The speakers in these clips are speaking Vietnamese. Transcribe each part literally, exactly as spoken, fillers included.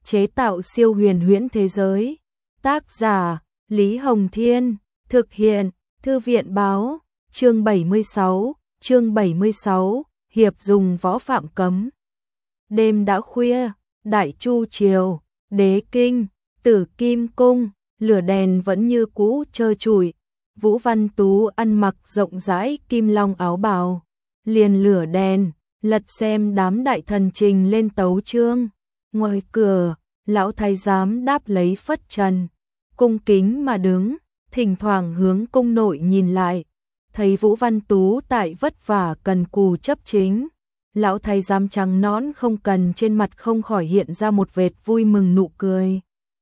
chế tạo siêu huyền huyễn thế giới. Tác giả Lý Hồng Thiên, thực hiện Thư viện Báo, chương bảy mươi sáu, chương bảy mươi sáu, hiệp dùng võ phạm cấm. Đêm đã khuya, Đại Chu triều, Đế Kinh, Tử Kim cung, lửa đèn vẫn như cũ trơ trụi. Vũ Văn Tú ăn mặc rộng rãi kim long áo bào, liền lửa đèn, lật xem đám đại thần trình lên tấu chương. Ngoài cửa, lão thái giám đáp lấy phất trần, cung kính mà đứng, thỉnh thoảng hướng cung nội nhìn lại, thấy Vũ Văn Tú tại vất vả cần cù chấp chính. Lão thái giám trắng nõn không cần trên mặt không khỏi hiện ra một vệt vui mừng nụ cười.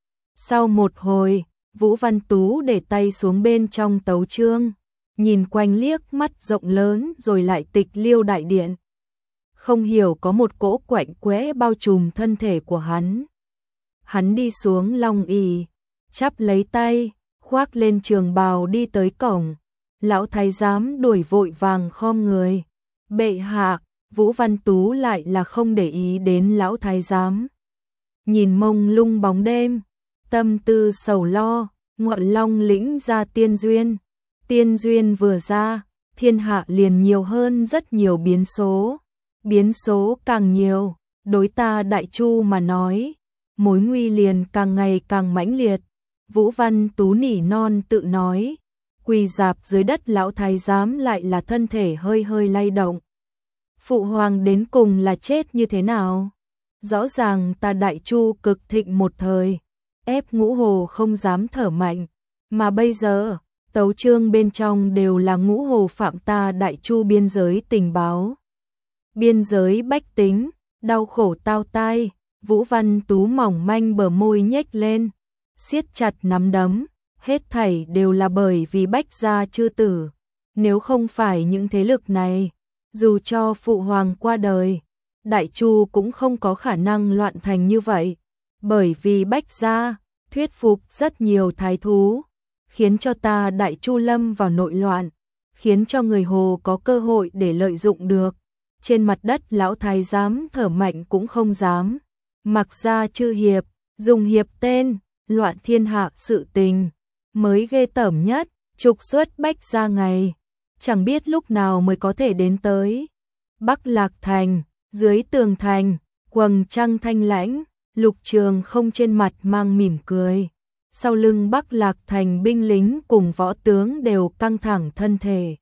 Sau một hồi, Vũ Văn Tú để tay xuống bên trong tấu chương, nhìn quanh liếc mắt rộng lớn rồi lại tịch liêu đại điện. Không hiểu có một cỗ quạnh quẽ bao trùm thân thể của hắn. Hắn đi xuống long ỷ, chắp lấy tay, khoác lên trường bào đi tới cổng. Lão thái giám đuổi vội vàng khom người. Bệ hạ, Vũ Văn Tú lại là không để ý đến lão thái giám. Nhìn mông lung bóng đêm, tâm tư sầu lo, ngọn long lĩnh ra tiên duyên. Tiên duyên vừa ra, thiên hạ liền nhiều hơn rất nhiều biến số. Biến số càng nhiều, đối ta Đại Chu mà nói, mối nguy liền càng ngày càng mãnh liệt. Vũ Văn Tú nỉ non tự nói, quỳ rạp dưới đất lão thái giám lại là thân thể hơi hơi lay động. Phụ hoàng đến cùng là chết như thế nào? Rõ ràng ta Đại Chu cực thịnh một thời, ép Ngũ Hồ không dám thở mạnh, mà bây giờ, tấu chương bên trong đều là Ngũ Hồ phạm ta Đại Chu biên giới tình báo. Biên giới bách tính, đau khổ tao tai. Vũ Văn Tú mỏng manh bờ môi nhếch lên, siết chặt nắm đấm, hết thảy đều là bởi vì Bách gia chư tử. Nếu không phải những thế lực này, dù cho phụ hoàng qua đời, Đại Chu cũng không có khả năng loạn thành như vậy. Bởi vì Bách gia thuyết phục rất nhiều thái thú, khiến cho ta Đại Chu lâm vào nội loạn, khiến cho người Hồ có cơ hội để lợi dụng được. Trên mặt đất lão thái giám thở mạnh cũng không dám. Mặc ra chư hiệp, dùng hiệp tên, loạn thiên hạ sự tình. Mới ghê tởm nhất, trục xuất Bách gia ngày. Chẳng biết lúc nào mới có thể đến tới. Bắc Lạc Thành, dưới tường thành, quầng trăng thanh lãnh, Lục Trường không trên mặt mang mỉm cười. Sau lưng Bắc Lạc Thành binh lính cùng võ tướng đều căng thẳng thân thể.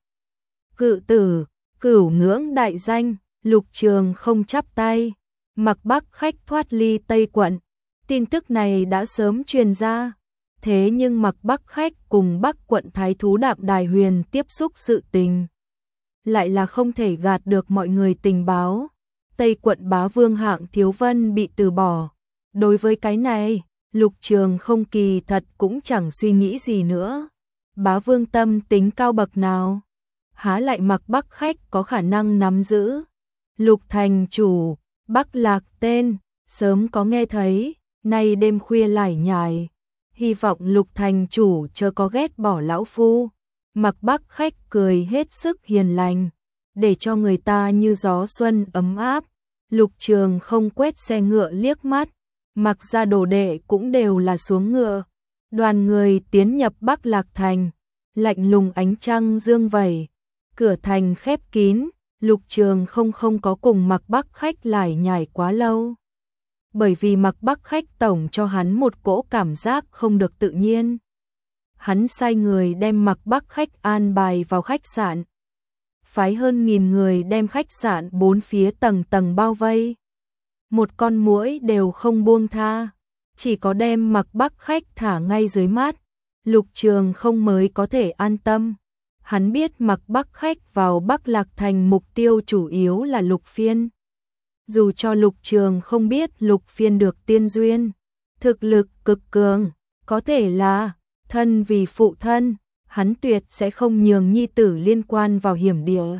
Cự tử, cửu ngưỡng đại danh, Lục Trường không chắp tay. Mặc Bắc khách thoát ly Tây quận. Tin tức này đã sớm truyền ra. Thế nhưng Mặc Bắc khách cùng Bắc quận thái thú Đạm Đài Huyền tiếp xúc sự tình, lại là không thể gạt được mọi người tình báo. Tây quận bá vương Hạng Thiếu Vân bị từ bỏ. Đối với cái này, Lục Trường không kỳ thật cũng chẳng suy nghĩ gì nữa. Bá vương tâm tính cao bậc nào, há lại Mặc Bắc khách có khả năng nắm giữ. Lục thành chủ, Bắc Lạc tên, sớm có nghe thấy, nay đêm khuya lải nhải. Hy vọng Lục thành chủ chớ có ghét bỏ lão phu. Mặc Bắc khách cười hết sức hiền lành, để cho người ta như gió xuân ấm áp. Lục Trường không quét xe ngựa liếc mắt, Mặc ra đồ đệ cũng đều là xuống ngựa. Đoàn người tiến nhập Bắc Lạc thành, lạnh lùng ánh trăng dương vẩy, cửa thành khép kín. Lục Trường không không có cùng Mặc Bắc khách lải nhải quá lâu. Bởi vì Mặc Bắc khách tổng cho hắn một cỗ cảm giác không được tự nhiên. Hắn sai người đem Mặc Bắc khách an bài vào khách sạn. Phái hơn nghìn người đem khách sạn bốn phía tầng tầng bao vây. Một con muỗi đều không buông tha. Chỉ có đem Mặc Bắc khách thả ngay dưới mát, Lục Trường không mới có thể an tâm. Hắn biết Mặc Bắc khách vào Bắc Lạc thành mục tiêu chủ yếu là Lục Phiên. Dù cho Lục Trường không biết Lục Phiên được tiên duyên, thực lực cực cường, có thể là thân vì phụ thân, hắn tuyệt sẽ không nhường nhi tử liên quan vào hiểm địa.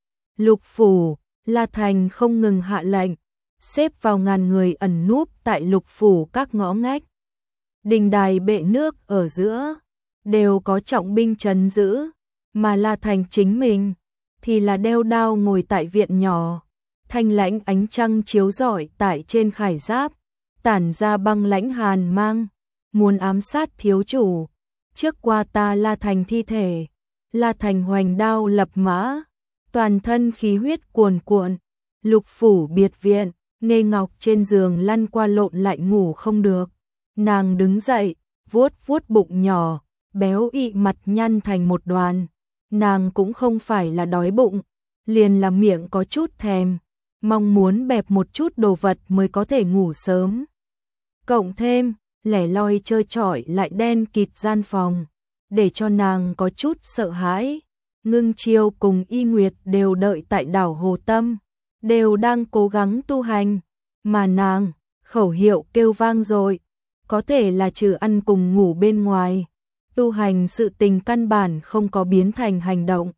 Lục phủ, La Thành không ngừng hạ lệnh, xếp vào ngàn người ẩn núp tại Lục phủ các ngõ ngách. Đình đài bệ nước ở giữa, đều có trọng binh trấn giữ. Mà La Thành chính mình thì là đeo đao ngồi tại viện nhỏ, thanh lãnh ánh trăng chiếu rọi tại trên khải giáp, tản ra băng lãnh hàn mang, muốn ám sát thiếu chủ. Trước qua ta La Thành thi thể, La Thành hoành đao lập mã, toàn thân khí huyết cuồn cuộn, lục phủ biệt viện, Nghê Ngọc trên giường lăn qua lộn lại ngủ không được. Nàng đứng dậy, vuốt vuốt bụng nhỏ, béo ị mặt nhăn thành một đoàn. Nàng cũng không phải là đói bụng, liền là miệng có chút thèm, mong muốn bẹp một chút đồ vật mới có thể ngủ sớm. Cộng thêm, lẻ loi chơi chọi lại đen kịt gian phòng, để cho nàng có chút sợ hãi. Ngưng Chiêu cùng Y Nguyệt đều đợi tại đảo Hồ Tâm, đều đang cố gắng tu hành, mà nàng, khẩu hiệu kêu vang rồi, có thể là trừ ăn cùng ngủ bên ngoài, tu hành sự tình căn bản không có biến thành hành động.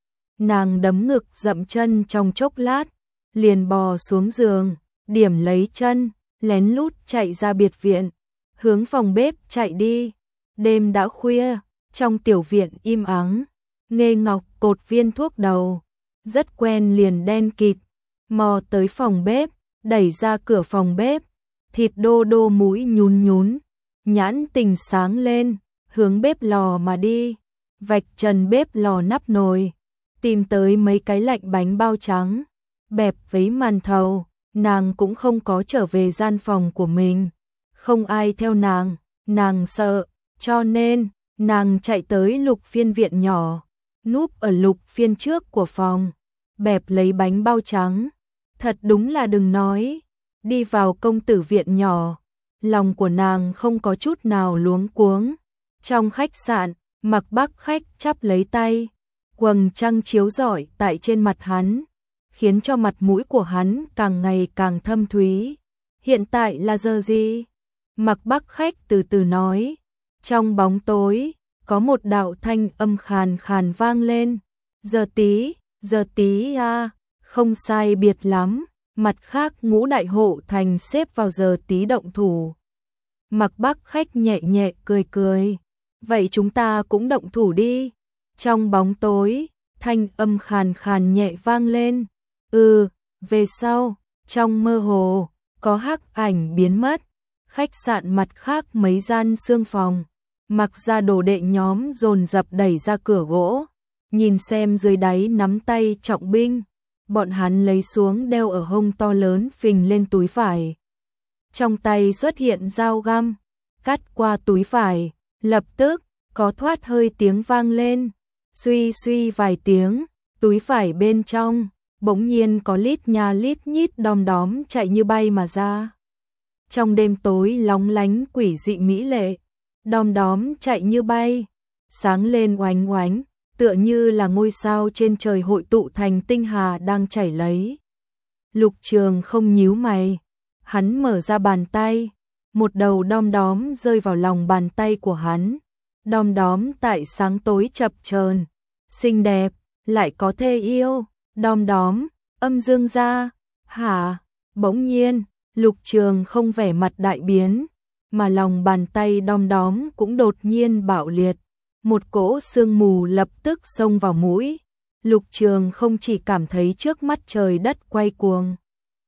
Nàng đấm ngực dậm chân trong chốc lát, liền bò xuống giường, điểm lấy chân, lén lút chạy ra biệt viện, hướng phòng bếp chạy đi. Đêm đã khuya, trong tiểu viện im ắng, Nghê Ngọc cột viên thuốc đầu, rất quen liền đen kịt, mò tới phòng bếp, đẩy ra cửa phòng bếp, thịt đô đô mũi nhún nhún, nhãn tình sáng lên, hướng bếp lò mà đi, vạch trần bếp lò nắp nồi, tìm tới mấy cái lạnh bánh bao trắng, bẹp với màn thầu. Nàng cũng không có trở về gian phòng của mình, không ai theo nàng, nàng sợ, cho nên nàng chạy tới lục phiên viện nhỏ, núp ở lục phiên trước của phòng, bẹp lấy bánh bao trắng. Thật đúng là đừng nói, đi vào công tử viện nhỏ, lòng của nàng không có chút nào luống cuống. Trong khách sạn, Mặc Bắc Khách chắp lấy tay, quầng trăng chiếu rọi tại trên mặt hắn, khiến cho mặt mũi của hắn càng ngày càng thâm thúy. Hiện tại là giờ gì? Mặc Bắc Khách từ từ nói. Trong bóng tối, có một đạo thanh âm khàn khàn vang lên. Giờ tí, giờ tí à, không sai biệt lắm. Mặt khác Ngũ Đại Hộ Thành xếp vào giờ tí động thủ. Mặc Bắc Khách nhẹ nhẹ cười cười. Vậy chúng ta cũng động thủ đi. Trong bóng tối, thanh âm khàn khàn nhẹ vang lên. Ừ, về sau, trong mơ hồ, có hắc ảnh biến mất. Khách sạn mặt khác mấy gian xương phòng, Mặc ra đồ đệ nhóm dồn dập đẩy ra cửa gỗ, nhìn xem dưới đáy nắm tay trọng binh, bọn hắn lấy xuống đeo ở hông to lớn phình lên túi vải. Trong tay xuất hiện dao găm, cắt qua túi vải, lập tức có thoát hơi tiếng vang lên, suy suy vài tiếng, túi vải bên trong bỗng nhiên có lít nha lít nhít đom đóm chạy như bay mà ra. Trong đêm tối lóng lánh quỷ dị mỹ lệ, đom đóm chạy như bay, sáng lên oánh oánh, tựa như là ngôi sao trên trời hội tụ thành tinh hà đang chảy lấy. Lục Trường không nhíu mày, hắn mở ra bàn tay, một đầu đom đóm rơi vào lòng bàn tay của hắn. Đom đóm tại sáng tối chập chờn, xinh đẹp, lại có thê yêu. Đom đóm, âm dương gia, hả? Bỗng nhiên, Lục Trường không vẻ mặt đại biến, mà lòng bàn tay đom đóm cũng đột nhiên bạo liệt. Một cỗ sương mù lập tức xông vào mũi. Lục Trường không chỉ cảm thấy trước mắt trời đất quay cuồng.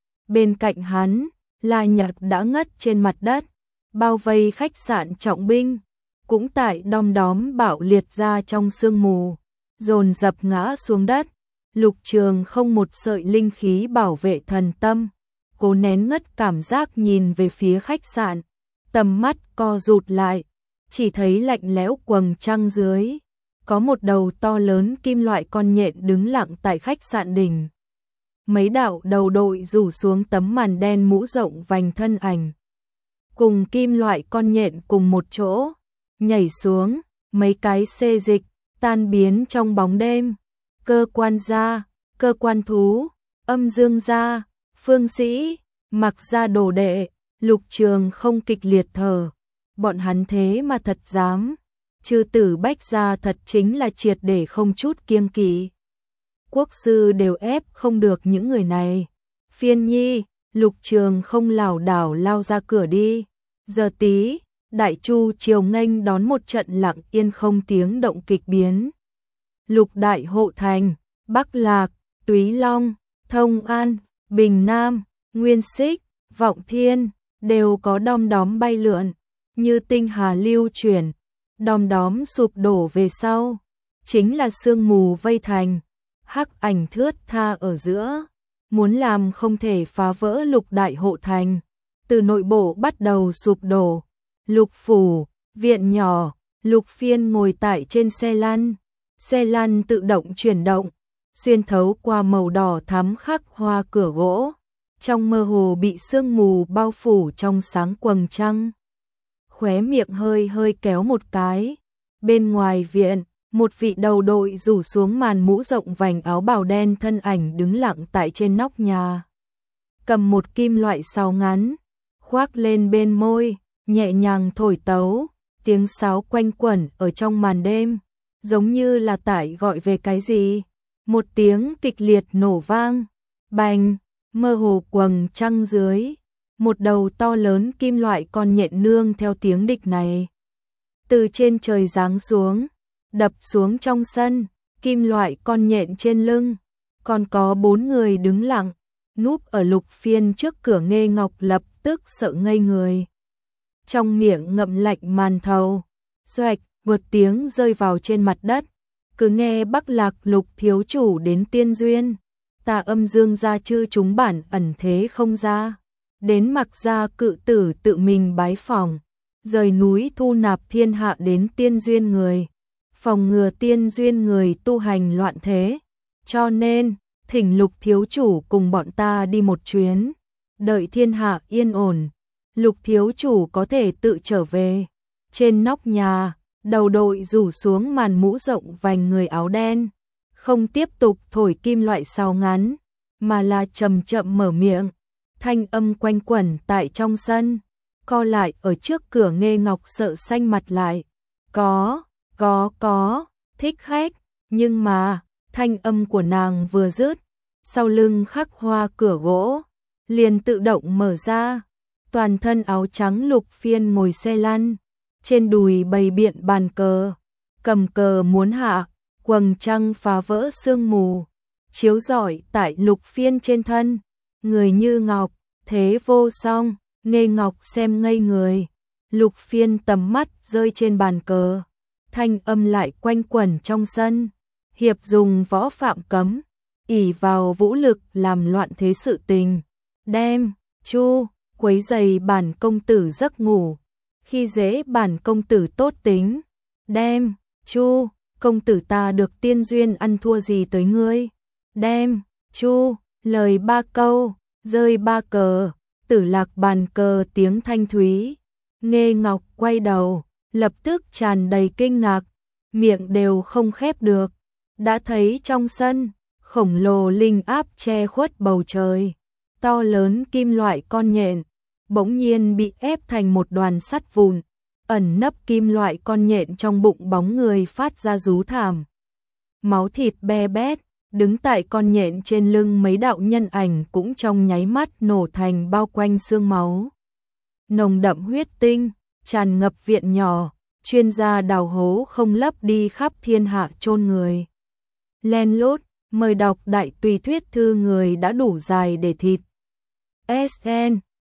Bên cạnh hắn, La Nhật đã ngất trên mặt đất, bao vây khách sạn trọng binh, cũng tại đom đóm bạo liệt ra trong sương mù, dồn dập ngã xuống đất. Lục Trường không một sợi linh khí bảo vệ thần tâm, cố nén ngất cảm giác nhìn về phía khách sạn, tầm mắt co rụt lại, chỉ thấy lạnh lẽo quầng trăng dưới, có một đầu to lớn kim loại con nhện đứng lặng tại khách sạn đỉnh. Mấy đạo đầu đội rủ xuống tấm màn đen mũ rộng vành thân ảnh, cùng kim loại con nhện cùng một chỗ, nhảy xuống, mấy cái xê dịch, tan biến trong bóng đêm. Cơ quan gia, cơ quan thú, âm dương gia, phương sĩ, Mặc ra đồ đệ. Lục Trường không kịch liệt thở, bọn hắn thế mà thật dám, chư tử Bách gia thật chính là triệt để không chút kiêng kỵ. Quốc sư đều ép không được những người này. Phiên Nhi, Lục Trường không lảo đảo lao ra cửa đi. Giờ tí, Đại Chu triều nghênh đón một trận lặng yên không tiếng động kịch biến. Lục Đại Hộ Thành, Bắc Lạc, Túy Long, Thông An, Bình Nam, Nguyên Xích, Vọng Thiên, đều có đom đóm bay lượn, như tinh hà lưu chuyển, đom đóm sụp đổ về sau, chính là sương mù vây thành, hắc ảnh thướt tha ở giữa, muốn làm không thể phá vỡ Lục đại hộ thành, từ nội bộ bắt đầu sụp đổ. Lục phủ, viện nhỏ, Lục Phiên ngồi tại trên xe lăn, xe lăn tự động chuyển động, xuyên thấu qua màu đỏ thắm khắc hoa cửa gỗ, trong mơ hồ bị sương mù bao phủ trong sáng quầng trăng. Khóe miệng hơi hơi kéo một cái, bên ngoài viện, một vị đầu đội rủ xuống màn mũ rộng vành áo bào đen thân ảnh đứng lặng tại trên nóc nhà. Cầm một kim loại sáo ngắn, khoác lên bên môi, nhẹ nhàng thổi tấu, tiếng sáo quanh quẩn ở trong màn đêm, giống như là tại gọi về cái gì. Một tiếng kịch liệt nổ vang, bành, mơ hồ quầng trăng dưới, một đầu to lớn kim loại con nhện nương theo tiếng địch này. Từ trên trời giáng xuống, đập xuống trong sân, kim loại con nhện trên lưng, còn có bốn người đứng lặng, núp ở Lục Phiên trước cửa. Nghê Ngọc lập tức sợ ngây người. Trong miệng ngậm lạnh màn thầu, xoạch, một tiếng rơi vào trên mặt đất, cứ nghe Bắc Lạc Lục thiếu chủ đến tiên duyên, Tà Âm Dương gia chư chúng bản ẩn thế không ra, đến Mặc gia cự tử tự mình bái phỏng, rời núi thu nạp thiên hạ đến tiên duyên người, phòng ngừa tiên duyên người tu hành loạn thế, cho nên thỉnh Lục thiếu chủ cùng bọn ta đi một chuyến, đợi thiên hạ yên ổn, Lục thiếu chủ có thể tự trở về. Trên nóc nhà, đầu đội rủ xuống màn mũ rộng vành người áo đen, không tiếp tục thổi kim loại sáo ngắn, mà là chậm chậm mở miệng, thanh âm quanh quẩn tại trong sân, co lại ở trước cửa. Nghê Ngọc sợ xanh mặt lại, có, có, có, thích khách, nhưng mà, thanh âm của nàng vừa dứt, sau lưng khắc hoa cửa gỗ, liền tự động mở ra, toàn thân áo trắng Lục Phiên ngồi xe lăn, trên đùi bày biện bàn cờ, cầm cờ muốn hạ, quầng trăng phá vỡ sương mù, chiếu rọi tại Lục Phiên trên thân, người như ngọc, thế vô song. Nghê Ngọc xem ngây người, Lục Phiên tầm mắt rơi trên bàn cờ, thanh âm lại quanh quẩn trong sân, hiệp dùng võ phạm cấm, ỷ vào vũ lực làm loạn thế sự tình, đem, chu, quấy giày bản công tử giấc ngủ, khi dễ bản công tử tốt tính, đem, chu, công tử ta được tiên duyên ăn thua gì tới ngươi, đem, chu, lời ba câu, rơi ba cờ, Tử Lạc bàn cờ tiếng thanh thúy. Nghê Ngọc quay đầu, lập tức tràn đầy kinh ngạc, miệng đều không khép được, đã thấy trong sân, khổng lồ linh áp che khuất bầu trời, to lớn kim loại con nhện, bỗng nhiên bị ép thành một đoàn sắt vụn, ẩn nấp kim loại con nhện trong bụng bóng người phát ra rú thảm. Máu thịt be bét, đứng tại con nhện trên lưng mấy đạo nhân ảnh cũng trong nháy mắt nổ thành bao quanh xương máu. Nồng đậm huyết tinh, tràn ngập viện nhỏ, chuyên gia đào hố không lấp đi khắp thiên hạ chôn người. Len lút, mời đọc đại tùy thuyết thư người đã đủ dài để thịt. ét en